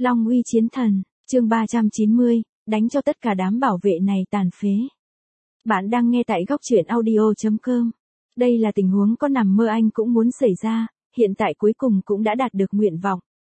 Long uy chiến thần, chương 390, đánh cho tất cả đám bảo vệ này tàn phế. Bạn đang nghe tại góc truyện audio.com. Đây là tình huống có nằm mơ anh cũng muốn xảy ra, hiện tại cuối cùng cũng đã đạt được nguyện vọng.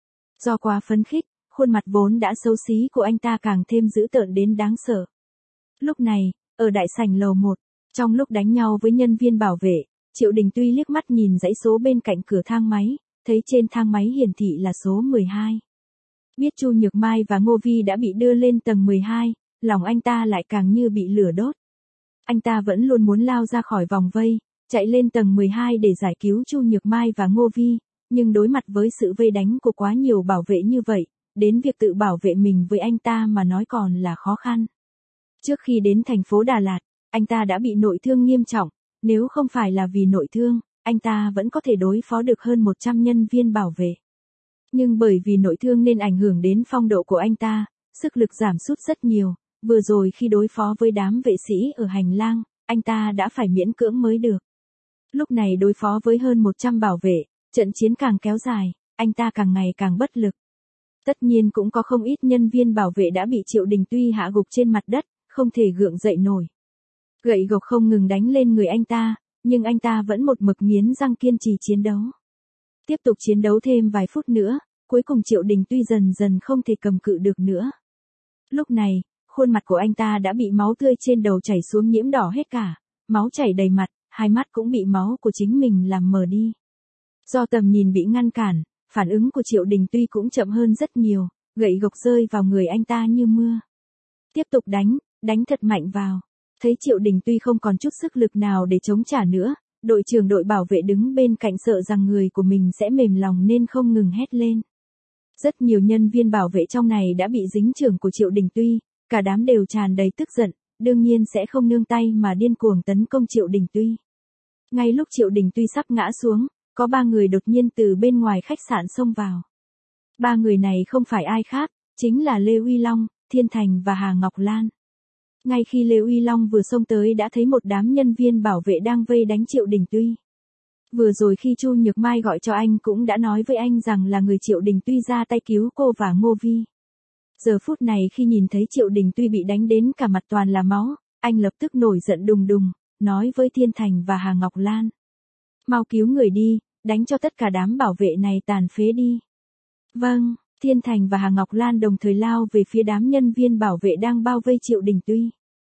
Do quá phấn khích, khuôn mặt vốn đã xấu xí của anh ta càng thêm dữ tợn đến đáng sợ. Lúc này, ở đại sảnh lầu 1, trong lúc đánh nhau với nhân viên bảo vệ, Triệu Đình Tuy liếc mắt nhìn dãy số bên cạnh cửa thang máy, thấy trên thang máy hiển thị là số 12. Biết Chu Nhược Mai và Ngô Vi đã bị đưa lên tầng 12, lòng anh ta lại càng như bị lửa đốt. Anh ta vẫn luôn muốn lao ra khỏi vòng vây, chạy lên tầng 12 để giải cứu Chu Nhược Mai và Ngô Vi, nhưng đối mặt với sự vây đánh của quá nhiều bảo vệ như vậy, đến việc tự bảo vệ mình với anh ta mà nói còn là khó khăn. Trước khi đến thành phố Đà Lạt, anh ta đã bị nội thương nghiêm trọng, nếu không phải là vì nội thương, anh ta vẫn có thể đối phó được hơn 100 nhân viên bảo vệ. Nhưng bởi vì nội thương nên ảnh hưởng đến phong độ của anh ta, sức lực giảm sút rất nhiều, vừa rồi khi đối phó với đám vệ sĩ ở hành lang, anh ta đã phải miễn cưỡng mới được. Lúc này đối phó với hơn 100 bảo vệ, trận chiến càng kéo dài, anh ta càng ngày càng bất lực. Tất nhiên cũng có không ít nhân viên bảo vệ đã bị Triệu Đình Tuy hạ gục trên mặt đất, không thể gượng dậy nổi. Gậy gộc không ngừng đánh lên người anh ta, nhưng anh ta vẫn một mực nghiến răng kiên trì chiến đấu. Tiếp tục chiến đấu thêm vài phút nữa, cuối cùng Triệu Đình Tuy dần dần không thể cầm cự được nữa. Lúc này, khuôn mặt của anh ta đã bị máu tươi trên đầu chảy xuống nhiễm đỏ hết cả, máu chảy đầy mặt, hai mắt cũng bị máu của chính mình làm mờ đi. Do tầm nhìn bị ngăn cản, phản ứng của Triệu Đình Tuy cũng chậm hơn rất nhiều, gậy gộc rơi vào người anh ta như mưa. Tiếp tục đánh thật mạnh vào. Thấy Triệu Đình Tuy không còn chút sức lực nào để chống trả nữa, đội trưởng đội bảo vệ đứng bên cạnh sợ rằng người của mình sẽ mềm lòng nên không ngừng hét lên. Rất nhiều nhân viên bảo vệ trong này đã bị dính chưởng của Triệu Đình Tuy, cả đám đều tràn đầy tức giận, đương nhiên sẽ không nương tay mà điên cuồng tấn công Triệu Đình Tuy. Ngay lúc Triệu Đình Tuy sắp ngã xuống, có 3 người đột nhiên từ bên ngoài khách sạn xông vào. 3 người này không phải ai khác, chính là Lê Uy Long, Thiên Thành và Hà Ngọc Lan. Ngay khi Lê Uy Long vừa xông tới đã thấy một đám nhân viên bảo vệ đang vây đánh Triệu Đình Tuy. Vừa rồi khi Chu Nhược Mai gọi cho anh cũng đã nói với anh rằng là người Triệu Đình Tuy ra tay cứu cô và Ngô Vi. Giờ phút này khi nhìn thấy Triệu Đình Tuy bị đánh đến cả mặt toàn là máu, anh lập tức nổi giận đùng đùng, nói với Thiên Thành và Hà Ngọc Lan. Mau cứu người đi, đánh cho tất cả đám bảo vệ này tàn phế đi. Vâng, Thiên Thành và Hà Ngọc Lan đồng thời lao về phía đám nhân viên bảo vệ đang bao vây Triệu Đình Tuy.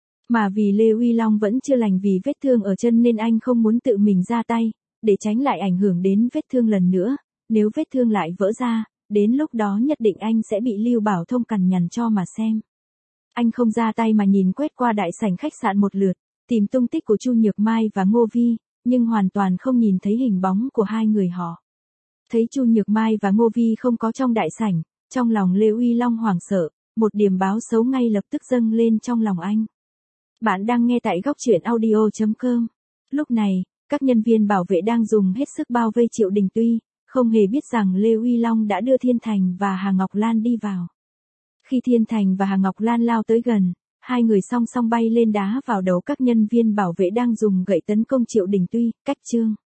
Mà vì Lê Uy Long vẫn chưa lành vì vết thương ở chân nên anh không muốn tự mình ra tay, để tránh lại ảnh hưởng đến vết thương lần nữa, nếu vết thương lại vỡ ra, đến lúc đó nhất định anh sẽ bị Lưu Bảo Thông cằn nhằn cho mà xem. Anh không ra tay mà nhìn quét qua đại sảnh khách sạn một lượt, tìm tung tích của Chu Nhược Mai và Ngô Vi, nhưng hoàn toàn không nhìn thấy hình bóng của hai người họ. Thấy Chu Nhược Mai và Ngô Vi không có trong đại sảnh, trong lòng Lê Uy Long hoảng sợ, một điểm báo xấu ngay lập tức dâng lên trong lòng anh. Bạn đang nghe tại góc truyện audio.com. Lúc này, các nhân viên bảo vệ đang dùng hết sức bao vây Triệu Đình Tuy, không hề biết rằng Lê Uy Long đã đưa Thiên Thành và Hà Ngọc Lan đi vào. Khi Thiên Thành và Hà Ngọc Lan lao tới gần, hai người song song bay lên đá vào đầu các nhân viên bảo vệ đang dùng gậy tấn công Triệu Đình Tuy, cách chương.